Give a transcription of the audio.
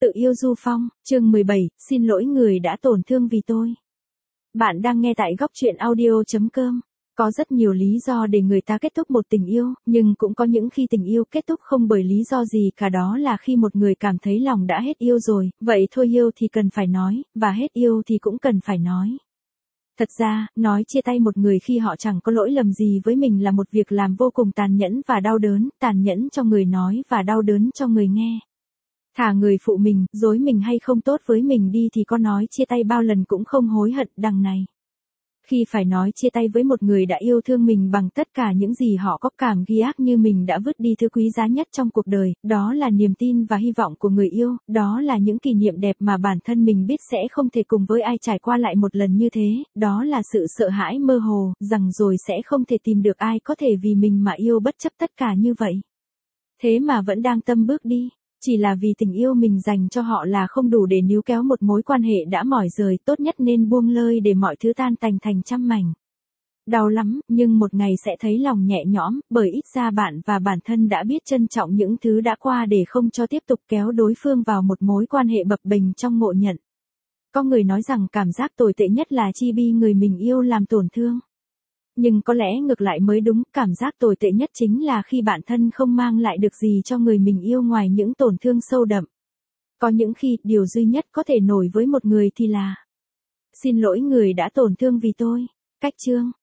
Tự yêu Du Phong, chương 17, xin lỗi người đã tổn thương vì tôi. Bạn đang nghe tại góc truyện audio.com. Có rất nhiều lý do để người ta kết thúc một tình yêu, nhưng cũng có những khi tình yêu kết thúc không bởi lý do gì cả, đó là khi một người cảm thấy lòng đã hết yêu rồi, vậy thôi yêu thì cần phải nói, và hết yêu thì cũng cần phải nói. Thật ra, nói chia tay một người khi họ chẳng có lỗi lầm gì với mình là một việc làm vô cùng tàn nhẫn và đau đớn, tàn nhẫn cho người nói và đau đớn cho người nghe. Thà người phụ mình, dối mình hay không tốt với mình đi thì có nói chia tay bao lần cũng không hối hận đằng này. Khi phải nói chia tay với một người đã yêu thương mình bằng tất cả những gì họ có, cảm ghi ác như mình đã vứt đi thứ quý giá nhất trong cuộc đời, đó là niềm tin và hy vọng của người yêu, đó là những kỷ niệm đẹp mà bản thân mình biết sẽ không thể cùng với ai trải qua lại một lần như thế, đó là sự sợ hãi mơ hồ, rằng rồi sẽ không thể tìm được ai có thể vì mình mà yêu bất chấp tất cả như vậy. Thế mà vẫn đang tâm bước đi. Chỉ là vì tình yêu mình dành cho họ là không đủ để níu kéo một mối quan hệ đã mỏi rời, tốt nhất nên buông lơi để mọi thứ tan tành thành trăm mảnh. Đau lắm, nhưng một ngày sẽ thấy lòng nhẹ nhõm, bởi ít ra bạn và bản thân đã biết trân trọng những thứ đã qua để không cho tiếp tục kéo đối phương vào một mối quan hệ bập bềnh trong ngộ nhận. Có người nói rằng cảm giác tồi tệ nhất là chi bi người mình yêu làm tổn thương. Nhưng có lẽ ngược lại mới đúng, cảm giác tồi tệ nhất chính là khi bản thân không mang lại được gì cho người mình yêu ngoài những tổn thương sâu đậm. Có những khi, điều duy nhất có thể nổi với một người thì là xin lỗi người đã tổn thương vì tôi. Cách chương